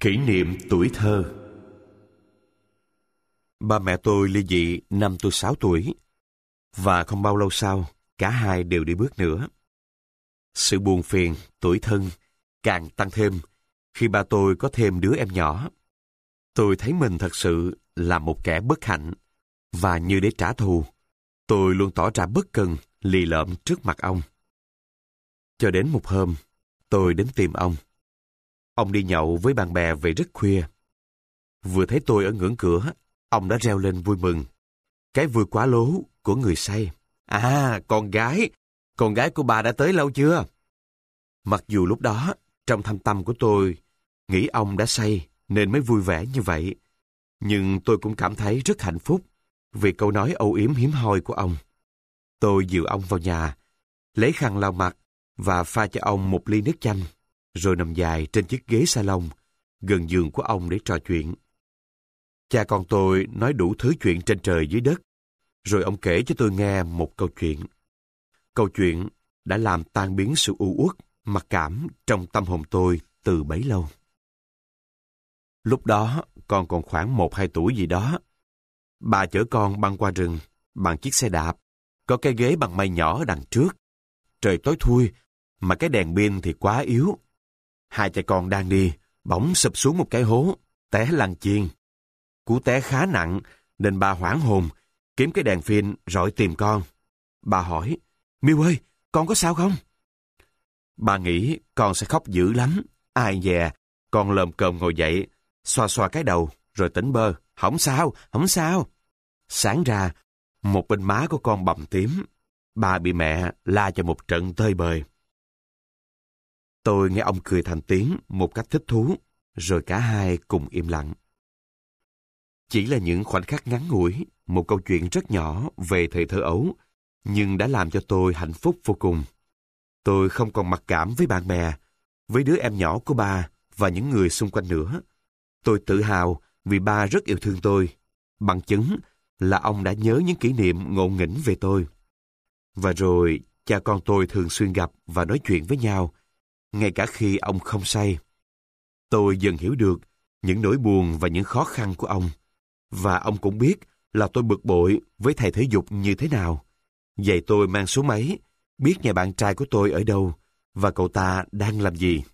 Kỷ niệm tuổi thơ. Ba mẹ tôi ly dị năm tôi 6 tuổi, và không bao lâu sau, cả hai đều đi bước nữa. Sự buồn phiền, tủi thân càng tăng thêm khi ba tôi có thêm đứa em nhỏ. Tôi thấy mình thật sự là một kẻ bất hạnh, và như để trả thù, tôi luôn tỏ ra bất cần, lì lợm trước mặt ông. Cho đến một hôm, tôi đến tìm ông. Ông đi nhậu với bạn bè về rất khuya. Vừa thấy tôi ở ngưỡng cửa, ông đã reo lên vui mừng. Cái vui quá lố của người say. À, con gái của bà đã tới lâu chưa? Mặc dù lúc đó, trong thâm tâm của tôi, nghĩ ông đã say nên mới vui vẻ như vậy. Nhưng tôi cũng cảm thấy rất hạnh phúc vì câu nói âu yếm hiếm hoi của ông. Tôi dìu ông vào nhà, lấy khăn lau mặt và pha cho ông một ly nước chanh, rồi nằm dài trên chiếc ghế salon gần giường của ông để trò chuyện. Cha con tôi nói đủ thứ chuyện trên trời dưới đất, rồi ông kể cho tôi nghe một câu chuyện. Câu chuyện đã làm tan biến sự u uất, mặc cảm trong tâm hồn tôi từ bấy lâu. Lúc đó, con còn khoảng 1-2 tuổi gì đó. Bà chở con băng qua rừng bằng chiếc xe đạp, có cái ghế bằng mây nhỏ ở đằng trước. Trời tối thui, mà cái đèn pin thì quá yếu. Hai cha con đang đi, bỗng sụp xuống một cái hố, té lăn chiên. Cú té khá nặng, nên bà hoảng hồn, kiếm cái đèn pin rọi tìm con. Bà hỏi, Miu ơi, con có sao không? Bà nghĩ con sẽ khóc dữ lắm. Ai dè, con lồm cồm ngồi dậy, xoa xoa cái đầu, rồi tỉnh bơ. Không sao. Sáng ra, một bên má của con bầm tím. Bà bị mẹ la cho một trận tơi bời. Tôi nghe ông cười thành tiếng một cách thích thú, rồi cả hai cùng im lặng. Chỉ là những khoảnh khắc ngắn ngủi, một câu chuyện rất nhỏ về thời thơ ấu, nhưng đã làm cho tôi hạnh phúc vô cùng. Tôi không còn mặc cảm với bạn bè, với đứa em nhỏ của ba và những người xung quanh nữa. Tôi tự hào vì ba rất yêu thương tôi, bằng chứng là ông đã nhớ những kỷ niệm ngộ nghĩnh về tôi. Và rồi, cha con tôi thường xuyên gặp và nói chuyện với nhau, ngay cả khi ông không say. Tôi dần hiểu được những nỗi buồn và những khó khăn của ông. Và ông cũng biết là tôi bực bội với thầy thể dục như thế nào. Vậy tôi mang số mấy, biết nhà bạn trai của tôi ở đâu và cậu ta đang làm gì.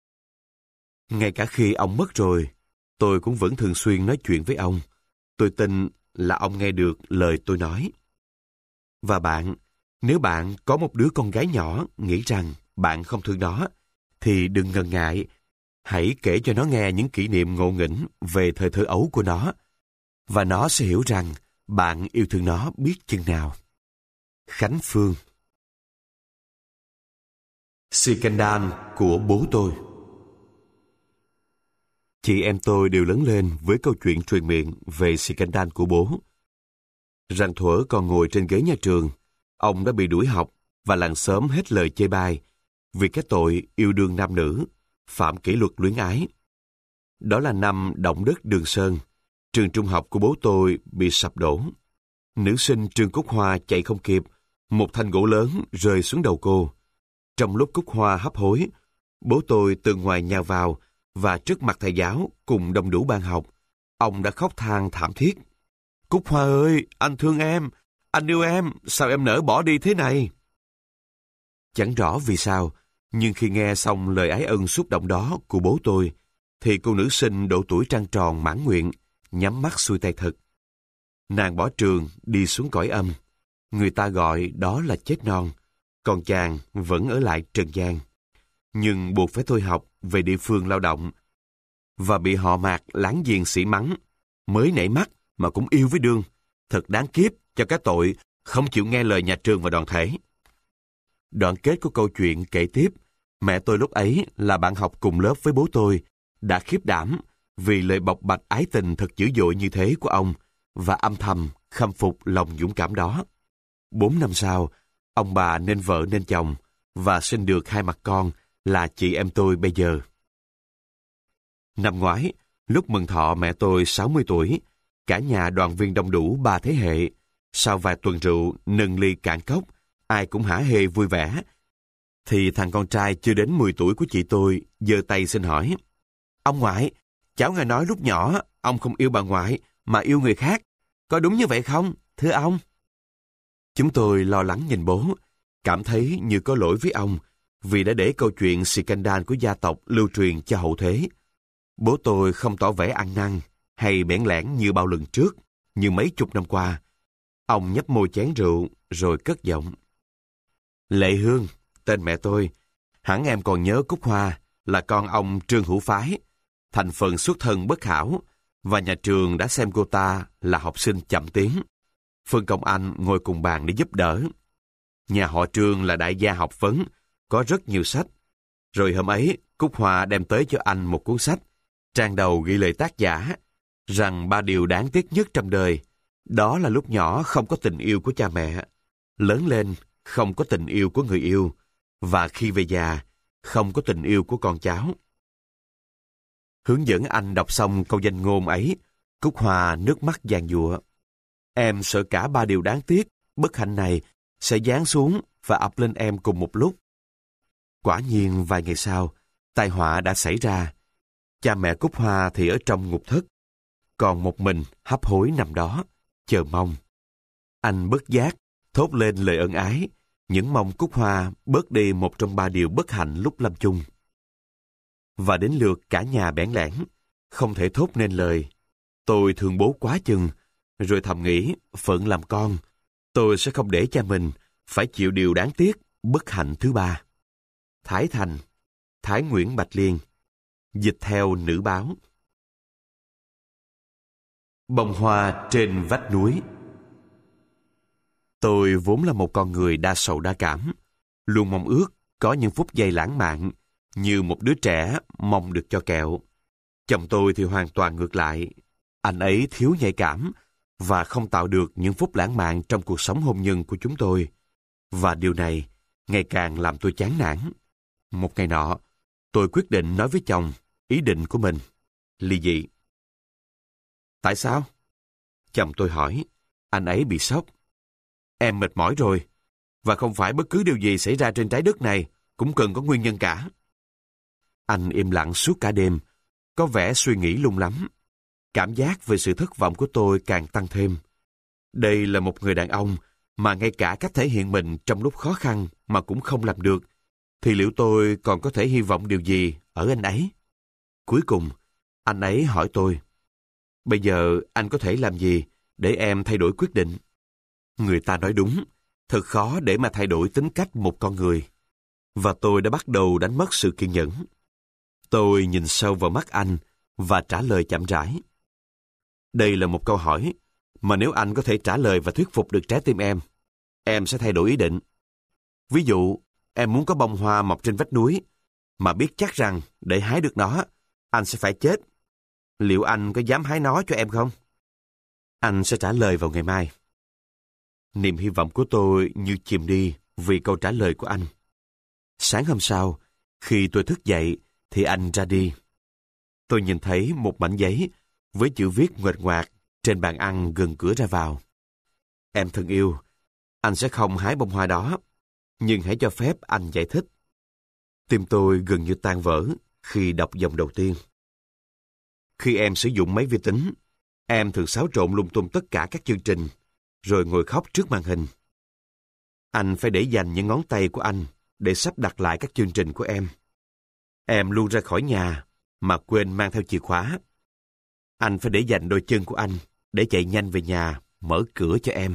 Ngay cả khi ông mất rồi, tôi cũng vẫn thường xuyên nói chuyện với ông. Tôi tin là ông nghe được lời tôi nói. Và bạn, nếu bạn có một đứa con gái nhỏ nghĩ rằng bạn không thương nó, thì đừng ngần ngại. Hãy kể cho nó nghe những kỷ niệm ngộ nghĩnh về thời thơ ấu của nó, và nó sẽ hiểu rằng bạn yêu thương nó biết chừng nào. Khánh Phương. Scandal của bố tôi. Chị em tôi đều lớn lên với câu chuyện truyền miệng về scandal của bố. Rằng thuở còn ngồi trên ghế nhà trường, ông đã bị đuổi học và làng xóm hết lời chê bai vì cái tội yêu đương nam nữ, phạm kỷ luật luyến ái. Đó là năm động đất Đường Sơn, trường trung học của bố tôi bị sập đổ. Nữ sinh Trương Cúc Hoa chạy không kịp, một thanh gỗ lớn rơi xuống đầu cô. Trong lúc Cúc Hoa hấp hối, bố tôi từ ngoài nhào vào và trước mặt thầy giáo cùng đông đủ ban học, ông đã khóc than thảm thiết. Cúc Hoa ơi, anh thương em, anh yêu em, sao em nỡ bỏ đi thế này? Chẳng rõ vì sao, nhưng khi nghe xong lời ái ân xúc động đó của bố tôi, thì cô nữ sinh độ tuổi trăng tròn mãn nguyện, nhắm mắt xuôi tay thật. Nàng bỏ trường đi xuống cõi âm. Người ta gọi đó là chết non, còn chàng vẫn ở lại trần gian. Nhưng buộc phải thôi học về địa phương lao động, và bị họ Mạc láng giềng sỉ mắng. Mới nảy mắt mà cũng yêu với đương, thật đáng kiếp cho cái tội không chịu nghe lời nhà trường và đoàn thể. Đoạn kết của câu chuyện kể tiếp, mẹ tôi lúc ấy là bạn học cùng lớp với bố tôi, đã khiếp đảm vì lời bộc bạch ái tình thật dữ dội như thế của ông, và âm thầm khâm phục lòng dũng cảm đó. 4 năm sau, ông bà nên vợ nên chồng, và sinh được 2 mặt con là chị em tôi bây giờ. Năm ngoái, lúc mừng thọ mẹ tôi 60 tuổi, cả nhà đoàn viên đông đủ 3 thế hệ. Sau vài tuần rượu, nâng ly cạn cốc, ai cũng hả hê vui vẻ, thì thằng con trai chưa đến 10 tuổi của chị tôi giơ tay xin hỏi: Ông ngoại, cháu nghe nói lúc nhỏ, ông không yêu bà ngoại, mà yêu người khác. Có đúng như vậy không, thưa ông? Chúng tôi lo lắng nhìn bố, cảm thấy như có lỗi với ông, vì đã để câu chuyện scandal của gia tộc lưu truyền cho hậu thế. Bố tôi không tỏ vẻ ăn năn hay bẽn lẽn như bao lần trước, như mấy chục năm qua. Ông nhấp môi chén rượu, rồi cất giọng. Lệ Hương, tên mẹ tôi, hẳn em còn nhớ Cúc Hoa là con ông Trương Hữu Phái, thành phần xuất thân bất hảo, và nhà trường đã xem cô ta là học sinh chậm tiến. Phân công anh ngồi cùng bàn để giúp đỡ. Nhà họ Trương là đại gia học vấn, có rất nhiều sách. Rồi hôm ấy, Cúc Hoa đem tới cho anh một cuốn sách, trang đầu ghi lời tác giả, rằng 3 điều đáng tiếc nhất trong đời, đó là lúc nhỏ không có tình yêu của cha mẹ, lớn lên không có tình yêu của người yêu, và khi về già, không có tình yêu của con cháu. Hướng dẫn anh đọc xong câu danh ngôn ấy, Cúc Hoa nước mắt giàn giụa. Em sợ cả 3 điều đáng tiếc, bất hạnh này sẽ giáng xuống và ập lên em cùng một lúc. Quả nhiên vài ngày sau, tai họa đã xảy ra. Cha mẹ Cúc Hoa thì ở trong ngục thất, còn một mình hấp hối nằm đó, chờ mong. Anh bất giác, thốt lên lời ân ái, những mong Cúc Hoa bớt đi một trong 3 điều bất hạnh lúc lâm chung. Và đến lượt cả nhà bẽn lẽn, không thể thốt nên lời. Tôi thương bố quá chừng, rồi thầm nghĩ, phận làm con, tôi sẽ không để cha mình phải chịu điều đáng tiếc, bất hạnh thứ 3. Thái Thành, Thái Nguyễn Bạch Liên, dịch theo Nữ Báo. Bông hoa trên vách núi. Tôi vốn là một con người đa sầu đa cảm, luôn mong ước có những phút giây lãng mạn, như một đứa trẻ mong được cho kẹo. Chồng tôi thì hoàn toàn ngược lại. Anh ấy thiếu nhạy cảm và không tạo được những phút lãng mạn trong cuộc sống hôn nhân của chúng tôi. Và điều này ngày càng làm tôi chán nản. Một ngày nọ, tôi quyết định nói với chồng ý định của mình, ly dị. Tại sao? Chồng tôi hỏi. Anh ấy bị sốc. Em mệt mỏi rồi, và không phải bất cứ điều gì xảy ra trên trái đất này cũng cần có nguyên nhân cả. Anh im lặng suốt cả đêm, có vẻ suy nghĩ lung lắm. Cảm giác về sự thất vọng của tôi càng tăng thêm. Đây là một người đàn ông mà ngay cả cách thể hiện mình trong lúc khó khăn mà cũng không làm được, thì liệu tôi còn có thể hy vọng điều gì ở anh ấy? Cuối cùng, anh ấy hỏi tôi, bây giờ anh có thể làm gì để em thay đổi quyết định? Người ta nói đúng, thật khó để mà thay đổi tính cách một con người. Và tôi đã bắt đầu đánh mất sự kiên nhẫn. Tôi nhìn sâu vào mắt anh và trả lời chậm rãi. Đây là một câu hỏi mà nếu anh có thể trả lời và thuyết phục được trái tim em sẽ thay đổi ý định. Ví dụ, em muốn có bông hoa mọc trên vách núi, mà biết chắc rằng để hái được nó, anh sẽ phải chết. Liệu anh có dám hái nó cho em không? Anh sẽ trả lời vào ngày mai. Niềm hy vọng của tôi như chìm đi vì câu trả lời của anh. Sáng hôm sau, khi tôi thức dậy, thì anh ra đi. Tôi nhìn thấy một mảnh giấy với chữ viết nguệch ngoạc trên bàn ăn gần cửa ra vào. Em thân yêu, anh sẽ không hái bông hoa đó, nhưng hãy cho phép anh giải thích. Tim tôi gần như tan vỡ khi đọc dòng đầu tiên. Khi em sử dụng máy vi tính, em thường xáo trộn lung tung tất cả các chương trình, rồi ngồi khóc trước màn hình. Anh phải để dành những ngón tay của anh để sắp đặt lại các chương trình của em. Em luôn ra khỏi nhà mà quên mang theo chìa khóa. Anh phải để dành đôi chân của anh để chạy nhanh về nhà, mở cửa cho em.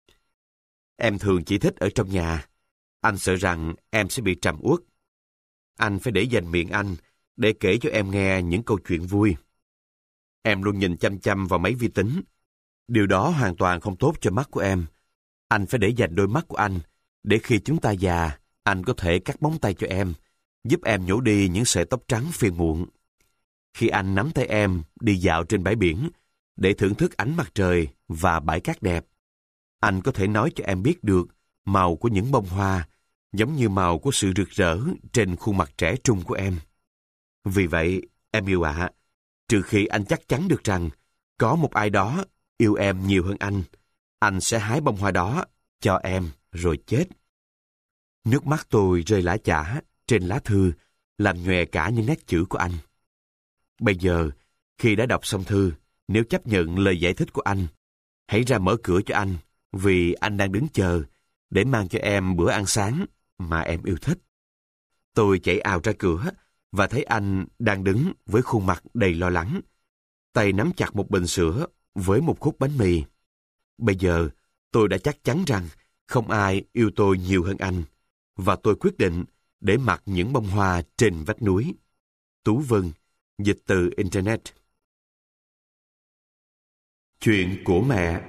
Em thường chỉ thích ở trong nhà. Anh sợ rằng em sẽ bị trầm uất. Anh phải để dành miệng anh để kể cho em nghe những câu chuyện vui. Em luôn nhìn chăm chăm vào máy vi tính. Điều đó hoàn toàn không tốt cho mắt của em. Anh phải để dành đôi mắt của anh để khi chúng ta già, anh có thể cắt móng tay cho em, giúp em nhổ đi những sợi tóc trắng phiền muộn. Khi anh nắm tay em đi dạo trên bãi biển để thưởng thức ánh mặt trời và bãi cát đẹp, anh có thể nói cho em biết được màu của những bông hoa, giống như màu của sự rực rỡ trên khuôn mặt trẻ trung của em. Vì vậy, em yêu ạ, trừ khi anh chắc chắn được rằng có một ai đó yêu em nhiều hơn anh sẽ hái bông hoa đó cho em rồi chết. Nước mắt tôi rơi lã chã trên lá thư, làm nhòe cả những nét chữ của anh. Bây giờ, Khi đã đọc xong thư, nếu chấp nhận lời giải thích của anh, hãy ra mở cửa cho anh, vì anh đang đứng chờ để mang cho em bữa ăn sáng mà em yêu thích. Tôi chạy ào ra cửa và thấy anh đang đứng với khuôn mặt đầy lo lắng, tay nắm chặt một bình sữa với một khúc bánh mì. Bây giờ, tôi đã chắc chắn rằng không ai yêu tôi nhiều hơn anh, và tôi quyết định để mặc những bông hoa trên vách núi. Tú Vân, dịch từ Internet. Chuyện của mẹ.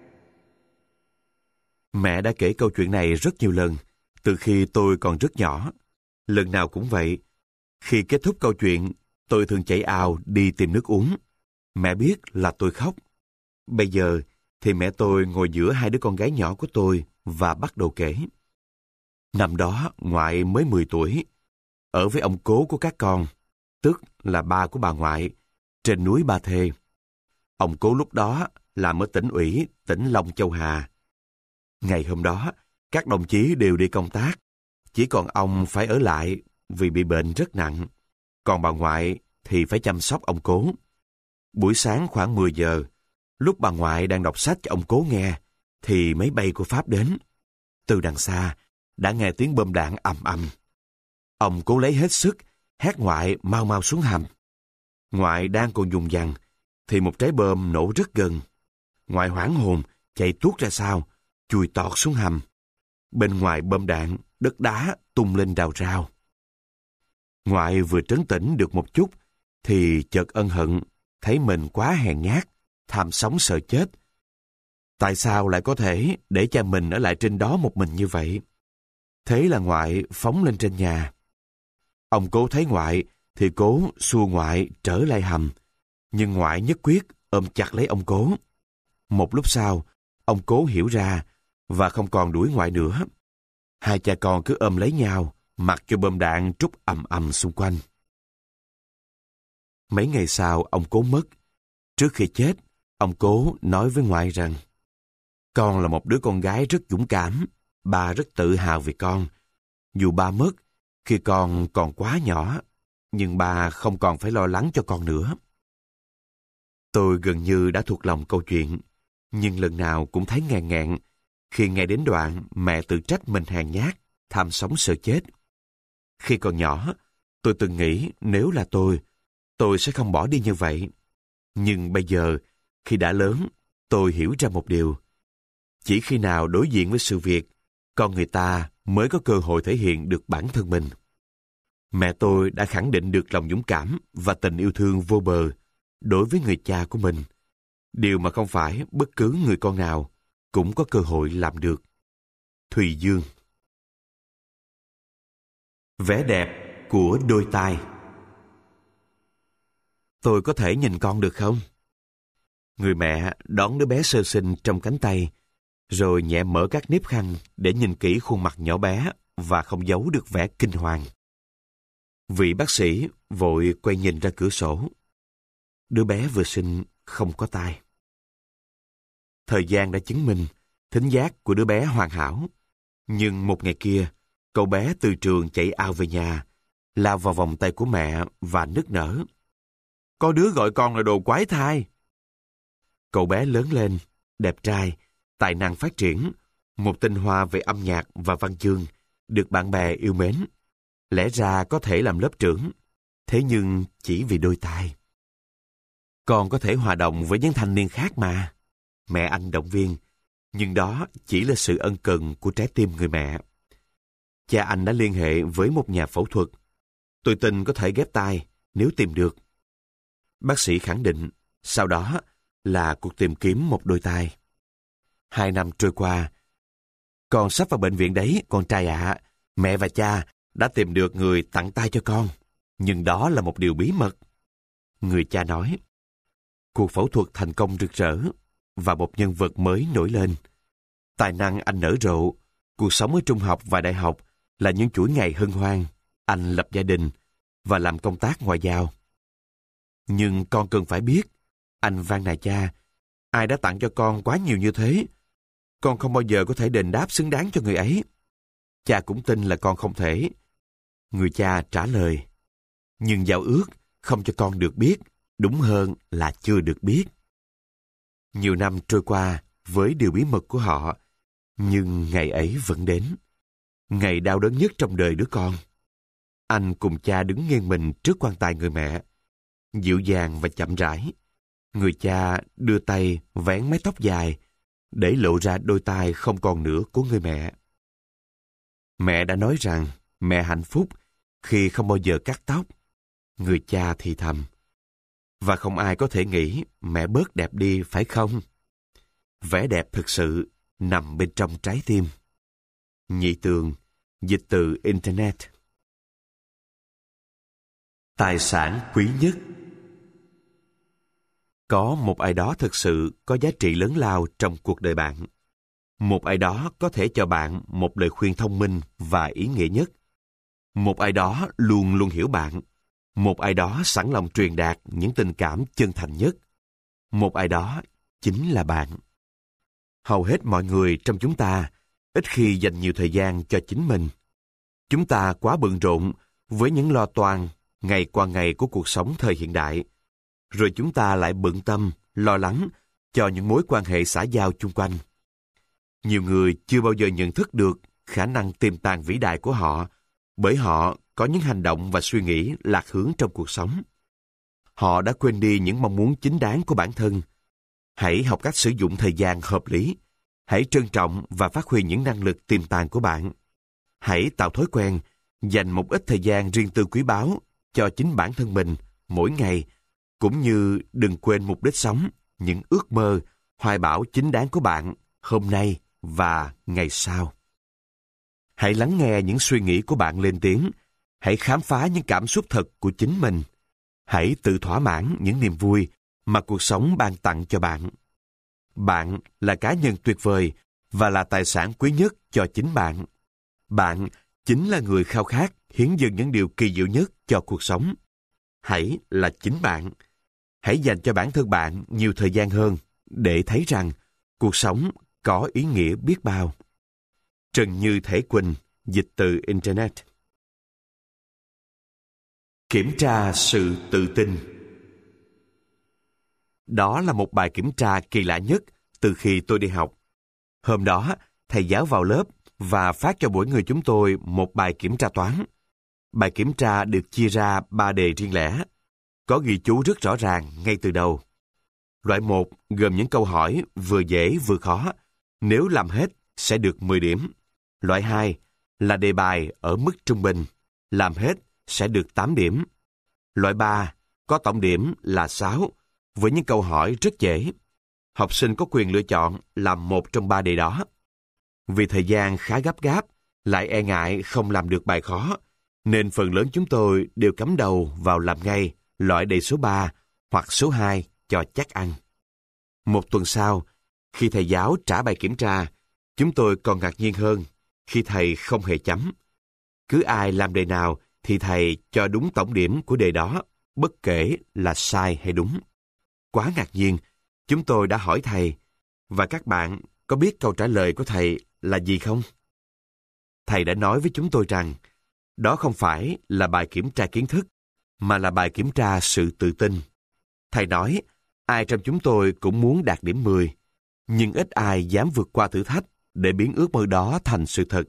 Mẹ đã kể câu chuyện này rất nhiều lần, từ khi tôi còn rất nhỏ. Lần nào cũng vậy. Khi kết thúc câu chuyện, tôi thường chạy ào đi tìm nước uống. Mẹ biết là tôi khóc. Bây giờ thì mẹ tôi ngồi giữa hai đứa con gái nhỏ của tôi và bắt đầu kể. Năm đó, ngoại mới 10 tuổi, ở với ông cố của các con, tức là ba của bà ngoại, trên núi Ba Thê. Ông cố lúc đó làm ở tỉnh ủy, tỉnh Long Châu Hà. Ngày hôm đó, các đồng chí đều đi công tác, chỉ còn ông phải ở lại vì bị bệnh rất nặng, còn bà ngoại thì phải chăm sóc ông cố. Buổi sáng khoảng 10 giờ, lúc bà ngoại đang đọc sách cho ông cố nghe, thì máy bay của Pháp đến. Từ đằng xa, đã nghe tiếng bom đạn ầm ầm. Ông cố lấy hết sức, hét ngoại mau mau xuống hầm. Ngoại đang còn dùng dằng, thì một trái bom nổ rất gần. Ngoại hoảng hồn, chạy tuốt ra sau, chùi tọt xuống hầm. Bên ngoài bom đạn, đất đá tung lên rào rào. Ngoại vừa trấn tĩnh được một chút, thì chợt ân hận, thấy mình quá hèn nhát, tham sống sợ chết. Tại sao lại có thể để cha mình ở lại trên đó một mình như vậy? Thế là ngoại phóng lên trên nhà. Ông cố thấy ngoại thì cố xua ngoại trở lại hầm, nhưng ngoại nhất quyết ôm chặt lấy ông cố. Một lúc sau, ông cố hiểu ra và không còn đuổi ngoại nữa. Hai cha con cứ ôm lấy nhau, mặc cho bom đạn trút ầm ầm xung quanh. Mấy ngày sau, ông cố mất. Trước khi chết, ông cố nói với ngoại rằng: "Con là một đứa con gái rất dũng cảm, ba rất tự hào về con. Dù ba mất khi con còn quá nhỏ, nhưng ba không còn phải lo lắng cho con nữa." Tôi gần như đã thuộc lòng câu chuyện, nhưng lần nào cũng thấy ngàn ngạn khi nghe đến đoạn mẹ tự trách mình hèn nhát, tham sống sợ chết. Khi còn nhỏ, tôi từng nghĩ nếu là tôi sẽ không bỏ đi như vậy. Nhưng bây giờ, khi đã lớn, tôi hiểu ra một điều. Chỉ khi nào đối diện với sự việc, con người ta mới có cơ hội thể hiện được bản thân mình. Mẹ tôi đã khẳng định được lòng dũng cảm và tình yêu thương vô bờ đối với người cha của mình, điều mà không phải bất cứ người con nào cũng có cơ hội làm được. Thùy Dương. Vẻ đẹp của đôi tai. Tôi có thể nhìn con được không? Người mẹ đón đứa bé sơ sinh trong cánh tay, rồi nhẹ mở các nếp khăn để nhìn kỹ khuôn mặt nhỏ bé và không giấu được vẻ kinh hoàng. Vị bác sĩ vội quay nhìn ra cửa sổ. Đứa bé vừa sinh không có tai. Thời gian đã chứng minh thính giác của đứa bé hoàn hảo. Nhưng một ngày kia, cậu bé từ trường chạy ào về nhà, lao vào vòng tay của mẹ và nức nở: "Có đứa gọi con là đồ quái thai." Cậu bé lớn lên, đẹp trai, tài năng phát triển, một tinh hoa về âm nhạc và văn chương, được bạn bè yêu mến. Lẽ ra có thể làm lớp trưởng, thế nhưng chỉ vì đôi tai. "Con có thể hòa đồng với những thanh niên khác mà," mẹ anh động viên, nhưng đó chỉ là sự ân cần của trái tim người mẹ. Cha anh đã liên hệ với một nhà phẫu thuật. "Tôi tin có thể ghép tai nếu tìm được." Bác sĩ khẳng định, sau đó là cuộc tìm kiếm một đôi tai. 2 năm trôi qua. "Con sắp vào bệnh viện đấy, con trai ạ. Mẹ và cha đã tìm được người tặng tai cho con. Nhưng đó là một điều bí mật." Người cha nói. Cuộc phẫu thuật thành công rực rỡ và một nhân vật mới nổi lên. Tài năng anh nở rộ, cuộc sống ở trung học và đại học là những chuỗi ngày hân hoan. Anh lập gia đình và làm công tác ngoại giao. "Nhưng con cần phải biết," anh van nài cha, "ai đã tặng cho con quá nhiều như thế? Con không bao giờ có thể đền đáp xứng đáng cho người ấy." Cha cũng tin là con không thể. Người cha trả lời, "Nhưng giao ước không cho con được biết đúng hơn là chưa được biết. Nhiều năm trôi qua với điều bí mật của họ, nhưng ngày ấy vẫn đến. Ngày đau đớn nhất trong đời đứa con. Anh cùng cha đứng nghiêng mình trước quan tài người mẹ. Dịu dàng và chậm rãi, người cha đưa tay vén mái tóc dài, để lộ ra đôi tai không còn nữa của người mẹ. Mẹ đã nói rằng mẹ hạnh phúc khi không bao giờ cắt tóc. Người cha thì thầm. Và không ai có thể nghĩ mẹ bớt đẹp đi, phải không? Vẻ đẹp thực sự nằm bên trong trái tim. Nhị Tường, dịch từ Internet. Tài sản quý nhất. Có một ai đó thực sự có giá trị lớn lao trong cuộc đời bạn. Một ai đó có thể cho bạn một lời khuyên thông minh và ý nghĩa nhất. Một ai đó luôn luôn hiểu bạn. Một ai đó sẵn lòng truyền đạt những tình cảm chân thành nhất. Một ai đó chính là bạn. Hầu hết mọi người trong chúng ta ít khi dành nhiều thời gian cho chính mình. Chúng ta quá bận rộn với những lo toan ngày qua ngày của cuộc sống thời hiện đại. Rồi chúng ta lại bận tâm, lo lắng cho những mối quan hệ xã giao chung quanh. Nhiều người chưa bao giờ nhận thức được khả năng tiềm tàng vĩ đại của họ, bởi họ có những hành động và suy nghĩ lạc hướng trong cuộc sống. Họ đã quên đi những mong muốn chính đáng của bản thân. Hãy học cách sử dụng thời gian hợp lý. Hãy trân trọng và phát huy những năng lực tiềm tàng của bạn. Hãy tạo thói quen, dành một ít thời gian riêng tư quý báu cho chính bản thân mình mỗi ngày, cũng như đừng quên mục đích sống, những ước mơ, hoài bão chính đáng của bạn hôm nay và ngày sau. Hãy lắng nghe những suy nghĩ của bạn lên tiếng. Hãy khám phá những cảm xúc thật của chính mình. Hãy tự thỏa mãn những niềm vui mà cuộc sống ban tặng cho bạn. Bạn là cá nhân tuyệt vời và là tài sản quý nhất cho chính bạn. Bạn chính là người khao khát hiến dâng những điều kỳ diệu nhất cho cuộc sống. Hãy là chính bạn. Hãy dành cho bản thân bạn nhiều thời gian hơn để thấy rằng cuộc sống có ý nghĩa biết bao. Trần Như Thể Quỳnh, dịch từ Internet. Kiểm tra sự tự tin. Đó là một bài kiểm tra kỳ lạ nhất từ khi tôi đi học. Hôm đó, thầy giáo vào lớp và phát cho mỗi người chúng tôi một bài kiểm tra toán. Bài kiểm tra được chia ra 3 đề riêng lẻ. Có ghi chú rất rõ ràng ngay từ đầu. Loại 1 gồm những câu hỏi vừa dễ vừa khó. Nếu làm hết, sẽ được 10 điểm. Loại 2 là đề bài ở mức trung bình. Làm hết, sẽ được 8 điểm. Loại 3 có tổng điểm là 6, với những câu hỏi rất dễ. Học sinh có quyền lựa chọn làm một trong 3 đề đó. Vì thời gian khá gấp gáp, lại e ngại không làm được bài khó, nên phần lớn chúng tôi đều cắm đầu vào làm ngay loại đề số 3 hoặc số 2 cho chắc ăn. Một tuần sau, khi thầy giáo trả bài kiểm tra, chúng tôi còn ngạc nhiên hơn khi thầy không hề chấm. Cứ ai làm đề nào thì thầy cho đúng tổng điểm của đề đó, bất kể là sai hay đúng. Quá ngạc nhiên, chúng tôi đã hỏi thầy, và các bạn có biết câu trả lời của thầy là gì không? Thầy đã nói với chúng tôi rằng, đó không phải là bài kiểm tra kiến thức, mà là bài kiểm tra sự tự tin. Thầy nói, ai trong chúng tôi cũng muốn đạt điểm 10, nhưng ít ai dám vượt qua thử thách để biến ước mơ đó thành sự thật.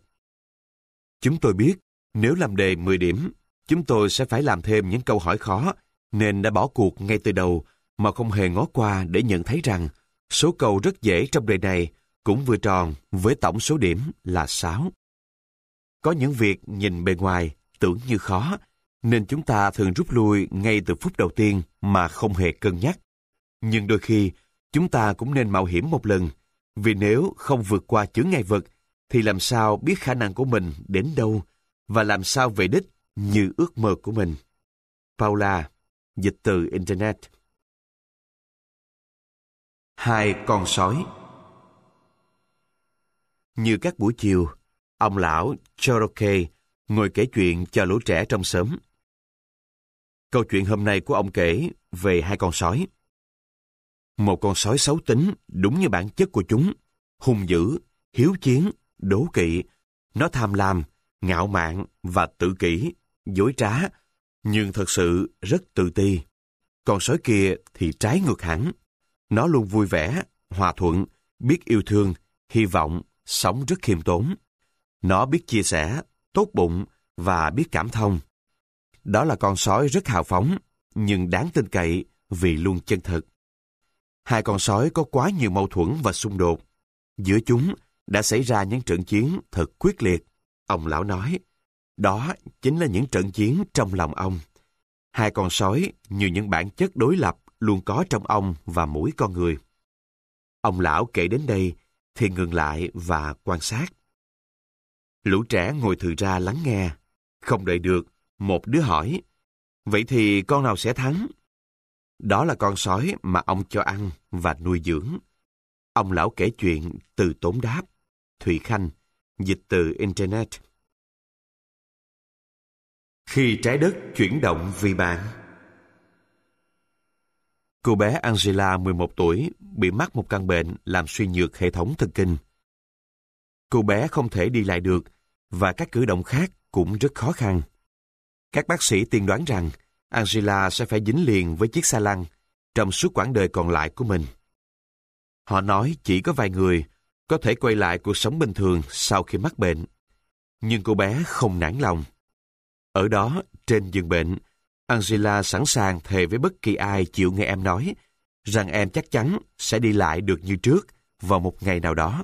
Chúng tôi biết, nếu làm đề 10 điểm, chúng tôi sẽ phải làm thêm những câu hỏi khó, nên đã bỏ cuộc ngay từ đầu mà không hề ngó qua để nhận thấy rằng số câu rất dễ trong đề này cũng vừa tròn với tổng số điểm là 6. Có những việc nhìn bề ngoài tưởng như khó, nên chúng ta thường rút lui ngay từ phút đầu tiên mà không hề cân nhắc. Nhưng đôi khi, chúng ta cũng nên mạo hiểm một lần, vì nếu không vượt qua chướng ngại vật, thì làm sao biết khả năng của mình đến đâu, và làm sao về đích như ước mơ của mình. Paula, dịch từ Internet. 2 con sói. Như các buổi chiều, ông lão Cherokee ngồi kể chuyện cho lũ trẻ trong xóm. Câu chuyện hôm nay của ông kể về 2 con sói. Một con sói xấu tính đúng như bản chất của chúng, hung dữ, hiếu chiến, đố kỵ. Nó tham lam, ngạo mạn và tự kỷ, dối trá, nhưng thật sự rất tự ti. Con sói kia thì trái ngược hẳn. Nó luôn vui vẻ, hòa thuận, biết yêu thương, hy vọng, sống rất khiêm tốn. Nó biết chia sẻ, tốt bụng và biết cảm thông. Đó là con sói rất hào phóng, nhưng đáng tin cậy vì luôn chân thực. Hai con sói có quá nhiều mâu thuẫn và xung đột. Giữa chúng đã xảy ra những trận chiến thật quyết liệt. Ông lão nói, đó chính là những trận chiến trong lòng ông. Hai con sói như những bản chất đối lập luôn có trong ông và mỗi con người. Ông lão kể đến đây thì ngừng lại và quan sát. Lũ trẻ ngồi thừ ra lắng nghe. Không đợi được, một đứa hỏi, vậy thì con nào sẽ thắng? Đó là con sói mà ông cho ăn và nuôi dưỡng. Ông lão kể chuyện từ tốn đáp. Thụy Khanh, dịch từ Internet. Khi trái đất chuyển động vì bạn. Cô bé Angela 11 tuổi bị mắc một căn bệnh làm suy nhược hệ thống thần kinh. Cô bé không thể đi lại được và các cử động khác cũng rất khó khăn. Các bác sĩ tiên đoán rằng Angela sẽ phải dính liền với chiếc xa lăn trong suốt quãng đời còn lại của mình. Họ nói chỉ có vài người có thể quay lại cuộc sống bình thường sau khi mắc bệnh. Nhưng cô bé không nản lòng. Ở đó, trên giường bệnh, Angela sẵn sàng thề với bất kỳ ai chịu nghe em nói rằng em chắc chắn sẽ đi lại được như trước vào một ngày nào đó.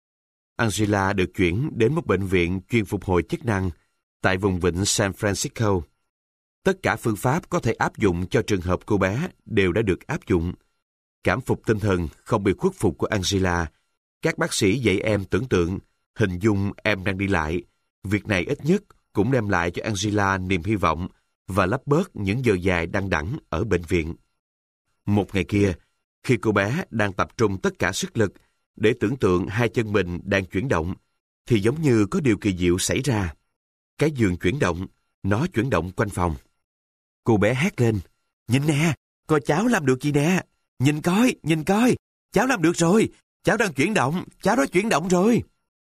Angela được chuyển đến một bệnh viện chuyên phục hồi chức năng tại vùng vịnh San Francisco. Tất cả phương pháp có thể áp dụng cho trường hợp cô bé đều đã được áp dụng. Cảm phục tinh thần không bị khuất phục của Angela. Các bác sĩ dạy em tưởng tượng, hình dung em đang đi lại. Việc này ít nhất cũng đem lại cho Angela niềm hy vọng và lấp bớt những giờ dài đăng đẳng ở bệnh viện. Một ngày kia, khi cô bé đang tập trung tất cả sức lực để tưởng tượng hai chân mình đang chuyển động, thì giống như có điều kỳ diệu xảy ra. Cái giường chuyển động, nó chuyển động quanh phòng. Cô bé hét lên, nhìn nè, coi cháu làm được gì nè, nhìn coi, cháu làm được rồi, cháu đang chuyển động, cháu đã chuyển động rồi.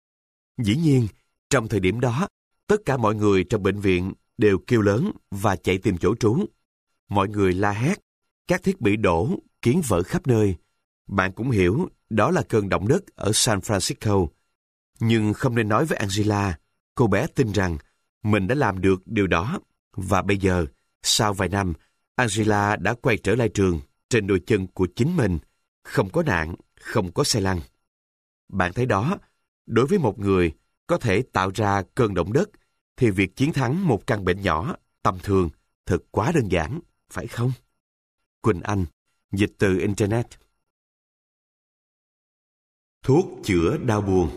Dĩ nhiên, trong thời điểm đó, tất cả mọi người trong bệnh viện đều kêu lớn và chạy tìm chỗ trú. Mọi người la hét, các thiết bị đổ, kiến vỡ khắp nơi. Bạn cũng hiểu đó là cơn động đất ở San Francisco. Nhưng không nên nói với Angela, cô bé tin rằng mình đã làm được điều đó. Và bây giờ, sau vài năm, Angela đã quay trở lại trường trên đôi chân của chính mình, không có nạn, không có xe lăn. Bạn thấy đó, đối với một người có thể tạo ra cơn động đất, thì việc chiến thắng một căn bệnh nhỏ, tầm thường, thật quá đơn giản, phải không? Quỳnh Anh, dịch từ Internet. Thuốc chữa đau buồn.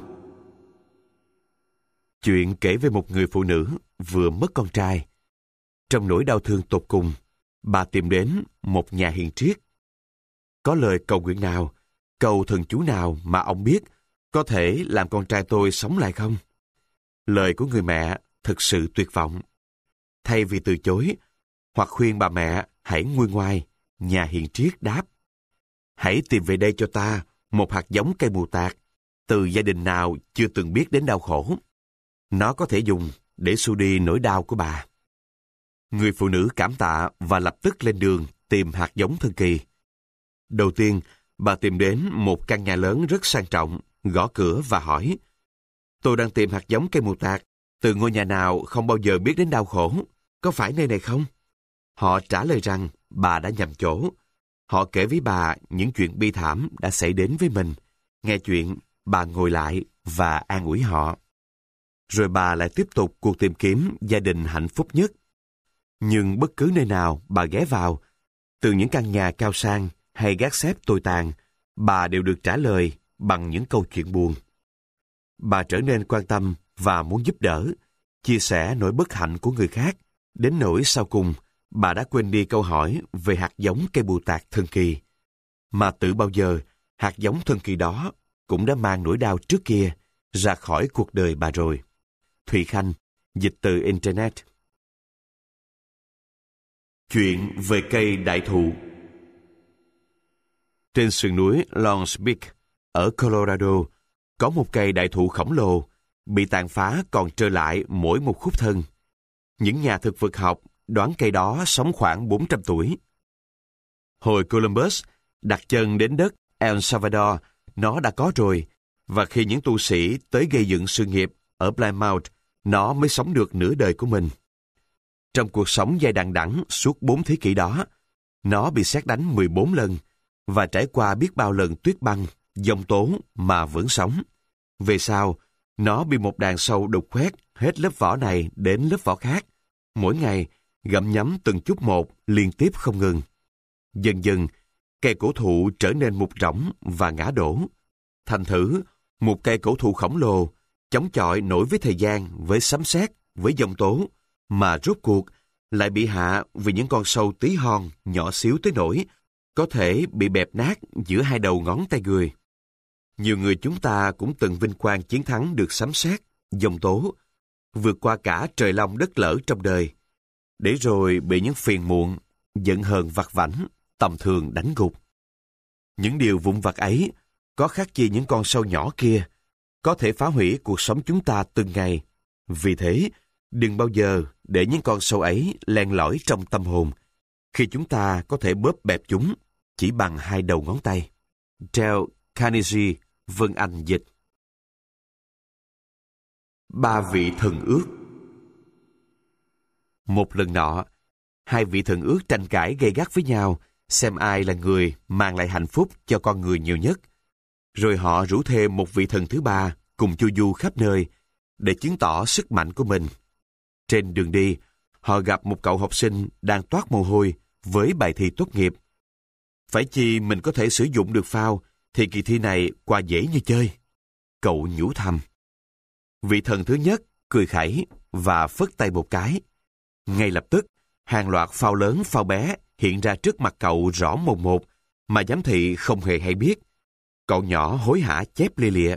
Chuyện kể về một người phụ nữ vừa mất con trai. Trong nỗi đau thương tột cùng, bà tìm đến một nhà hiền triết. Có lời cầu nguyện nào, cầu thần chú nào mà ông biết có thể làm con trai tôi sống lại không? Lời của người mẹ thực sự tuyệt vọng. Thay vì từ chối, hoặc khuyên bà mẹ hãy nguôi ngoai, nhà hiền triết đáp: hãy tìm về đây cho ta một hạt giống cây mù tạt, từ gia đình nào chưa từng biết đến đau khổ. Nó có thể dùng để xua đi nỗi đau của bà. Người phụ nữ cảm tạ và lập tức lên đường tìm hạt giống thần kỳ. Đầu tiên, bà tìm đến một căn nhà lớn rất sang trọng, gõ cửa và hỏi: tôi đang tìm hạt giống cây mù tạt từ ngôi nhà nào không bao giờ biết đến đau khổ. Có phải nơi này không? Họ trả lời rằng bà đã nhầm chỗ. Họ kể với bà những chuyện bi thảm đã xảy đến với mình. Nghe chuyện, bà ngồi lại và an ủi họ. Rồi bà lại tiếp tục cuộc tìm kiếm gia đình hạnh phúc nhất. Nhưng bất cứ nơi nào bà ghé vào, từ những căn nhà cao sang hay gác xếp tồi tàn, bà đều được trả lời bằng những câu chuyện buồn. Bà trở nên quan tâm và muốn giúp đỡ, chia sẻ nỗi bất hạnh của người khác, đến nỗi sau cùng bà đã quên đi câu hỏi về hạt giống cây bù tạt thần kỳ. Mà từ bao giờ, hạt giống thần kỳ đó cũng đã mang nỗi đau trước kia ra khỏi cuộc đời bà rồi. Thụy Khanh, dịch từ Internet. Chuyện về cây đại thụ. Trên sườn núi Long Peak ở Colorado có một cây đại thụ khổng lồ, bị tàn phá còn trơ lại mỗi một khúc thân. Những nhà thực vật học đoán cây đó sống khoảng 400 tuổi. Hồi Columbus đặt chân đến đất El Salvador, nó đã có rồi, và khi những tu sĩ tới gây dựng sự nghiệp ở Plymouth, nó mới sống được nửa đời của mình. Trong cuộc sống dài đằng đẵng suốt 4 thế kỷ đó, nó bị sét đánh 14 lần và trải qua biết bao lần tuyết băng, giông tố mà vẫn sống. Về sau, nó bị một đàn sâu đục khoét hết lớp vỏ này đến lớp vỏ khác, mỗi ngày gặm nhấm từng chút một liên tiếp không ngừng. Dần dần, cây cổ thụ trở nên mục rỗng và ngã đổ. Thành thử, một cây cổ thụ khổng lồ, chống chọi nổi với thời gian, với sấm sét, với giông tố, mà rốt cuộc lại bị hạ vì những con sâu tí hon nhỏ xíu tới nỗi có thể bị bẹp nát giữa hai đầu ngón tay người. Nhiều người chúng ta cũng từng vinh quang chiến thắng được sấm sét, giông tố, vượt qua cả trời long đất lở trong đời, để rồi bị những phiền muộn, giận hờn vặt vãnh, tầm thường đánh gục. Những điều vụn vặt ấy có khác chi những con sâu nhỏ kia, có thể phá hủy cuộc sống chúng ta từng ngày. Vì thế, đừng bao giờ để những con sâu ấy len lỏi trong tâm hồn, khi chúng ta có thể bóp bẹp chúng chỉ bằng hai đầu ngón tay. Dale Carnegie, Vân Anh dịch. 3 vị thần ước. Một lần nọ, 2 vị thần ước tranh cãi gay gắt với nhau, xem ai là người mang lại hạnh phúc cho con người nhiều nhất. Rồi họ rủ thêm một vị thần thứ ba cùng chu du khắp nơi để chứng tỏ sức mạnh của mình. Trên đường đi, họ gặp một cậu học sinh đang toát mồ hôi với bài thi tốt nghiệp. Phải chi mình có thể sử dụng được phao thì kỳ thi này qua dễ như chơi. Cậu nhủ thầm. Vị thần thứ nhất cười khẩy và phất tay một cái. Ngay lập tức, hàng loạt phao lớn phao bé hiện ra trước mặt cậu rõ mồn một mà giám thị không hề hay biết. Cậu nhỏ hối hả chép lia lịa.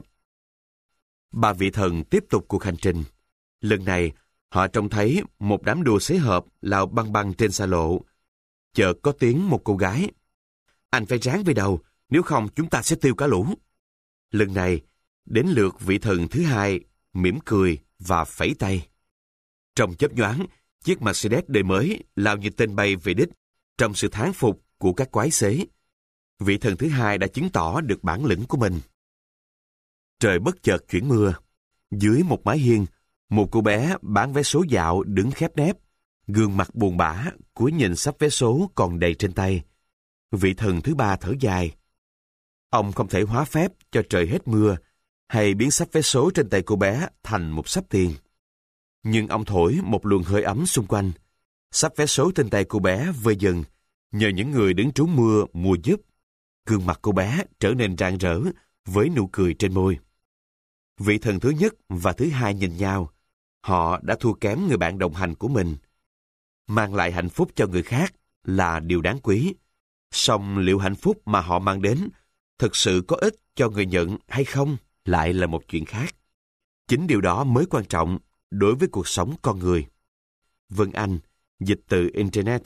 3 vị thần tiếp tục cuộc hành trình. Lần này, họ trông thấy một đám đùa xế hợp lao băng băng trên xa lộ. Chợt có tiếng một cô gái. Anh phải ráng về đầu, nếu không chúng ta sẽ tiêu cả lũ. Lần này, đến lượt vị thần thứ hai, mỉm cười và phẩy tay. Trong chớp nhoáng, chiếc Mercedes đời mới lao như tên bay về đích, trong sự thán phục của các quái xế. Vị thần thứ hai đã chứng tỏ được bản lĩnh của mình. Trời bất chợt chuyển mưa. Dưới một mái hiên, một cô bé bán vé số dạo đứng khép nép, gương mặt buồn bã, cúi nhìn sắp vé số còn đầy trên tay. Vị thần thứ ba thở dài. Ông không thể hóa phép cho trời hết mưa, hay biến sắp vé số trên tay cô bé thành một sắp tiền. Nhưng ông thổi một luồng hơi ấm xung quanh. Sắp vé số trên tay cô bé vơi dần, nhờ những người đứng trú mưa mua giúp. Gương mặt cô bé trở nên rạng rỡ với nụ cười trên môi. Vị thần thứ nhất và thứ hai nhìn nhau. Họ đã thua kém người bạn đồng hành của mình. Mang lại hạnh phúc cho người khác là điều đáng quý. Song liệu hạnh phúc mà họ mang đến thực sự có ích cho người nhận hay không lại là một chuyện khác. Chính điều đó mới quan trọng đối với cuộc sống con người. Vân Anh, dịch từ Internet.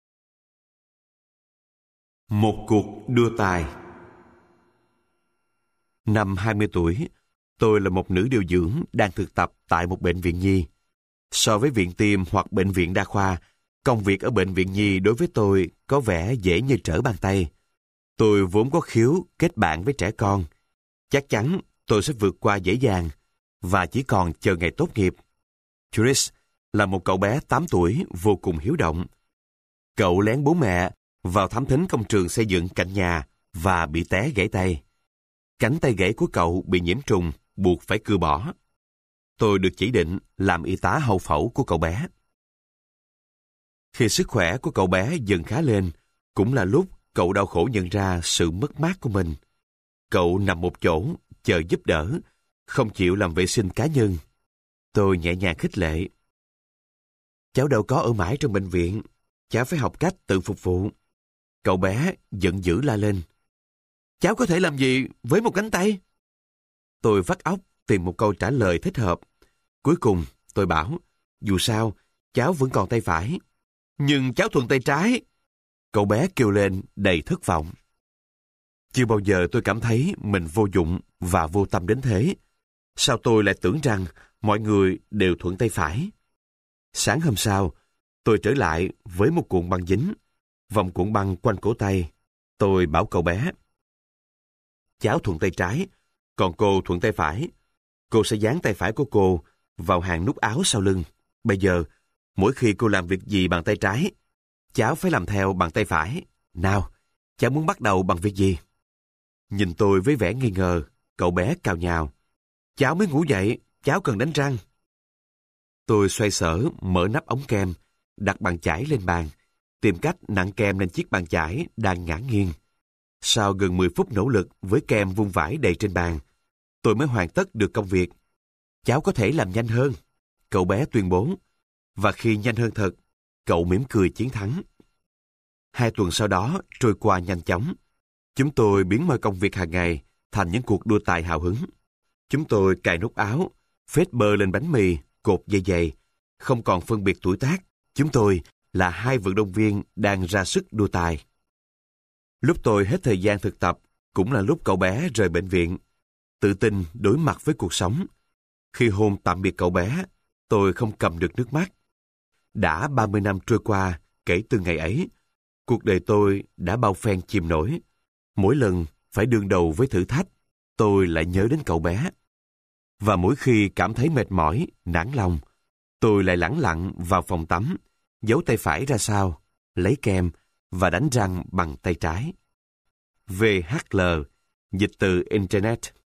Một cuộc đua tài. Năm 20 tuổi, tôi là một nữ điều dưỡng đang thực tập tại một bệnh viện nhi. So với viện tim hoặc bệnh viện đa khoa, công việc ở bệnh viện nhi đối với tôi có vẻ dễ như trở bàn tay. Tôi vốn có khiếu kết bạn với trẻ con. Chắc chắn tôi sẽ vượt qua dễ dàng và chỉ còn chờ ngày tốt nghiệp. Chris là một cậu bé 8 tuổi vô cùng hiếu động. Cậu lén bố mẹ vào thám thính công trường xây dựng cạnh nhà và bị té gãy tay. Cánh tay gãy của cậu bị nhiễm trùng, buộc phải cưa bỏ. Tôi được chỉ định làm y tá hậu phẫu của cậu bé. Khi sức khỏe của cậu bé dần khá lên, cũng là lúc cậu đau khổ nhận ra sự mất mát của mình. Cậu nằm một chỗ, chờ giúp đỡ, không chịu làm vệ sinh cá nhân. Tôi nhẹ nhàng khích lệ. Cháu đâu có ở mãi trong bệnh viện, cháu phải học cách tự phục vụ. Cậu bé giận dữ la lên. Cháu có thể làm gì với một cánh tay? Tôi vắt óc tìm một câu trả lời thích hợp. Cuối cùng tôi bảo, dù sao, cháu vẫn còn tay phải. Nhưng cháu thuận tay trái. Cậu bé kêu lên đầy thất vọng. Chưa bao giờ tôi cảm thấy mình vô dụng và vô tâm đến thế. Sao tôi lại tưởng rằng mọi người đều thuận tay phải? Sáng hôm sau, tôi trở lại với một cuộn băng dính. vòng cuộn băng quanh cổ tay. Tôi bảo cậu bé: cháu thuận tay trái, còn cô thuận tay phải. Cô sẽ dán tay phải của cô vào hàng nút áo sau lưng. Bây giờ, mỗi khi cô làm việc gì bằng tay trái, cháu phải làm theo bằng tay phải. Nào, cháu muốn bắt đầu bằng việc gì? Nhìn tôi với vẻ nghi ngờ, cậu bé cào nhào: cháu mới ngủ dậy, cháu cần đánh răng. Tôi xoay sở mở nắp ống kem, đặt bàn chải lên bàn, tìm cách nặn kem lên chiếc bàn chải đang ngả nghiêng. Sau gần 10 phút nỗ lực với kem vung vãi đầy trên bàn, tôi mới hoàn tất được công việc. Cháu có thể làm nhanh hơn, cậu bé tuyên bố. Và khi nhanh hơn thật, cậu mỉm cười chiến thắng. 2 tuần sau đó trôi qua nhanh chóng. Chúng tôi biến mọi công việc hàng ngày thành những cuộc đua tài hào hứng. Chúng tôi cài nút áo, phết bơ lên bánh mì, cột dây giày. Không còn phân biệt tuổi tác, chúng tôi là 2 vận động viên đang ra sức đua tài. Lúc tôi hết thời gian thực tập, cũng là lúc cậu bé rời bệnh viện, tự tin đối mặt với cuộc sống. Khi hôn tạm biệt cậu bé, tôi không cầm được nước mắt. Đã 30 năm trôi qua kể từ ngày ấy, cuộc đời tôi đã bao phen chìm nổi. Mỗi lần phải đương đầu với thử thách, tôi lại nhớ đến cậu bé. Và mỗi khi cảm thấy mệt mỏi, nản lòng, tôi lại lẳng lặng vào phòng tắm, giấu tay phải ra sau, lấy kem và đánh răng bằng tay trái. VHL, dịch từ Internet.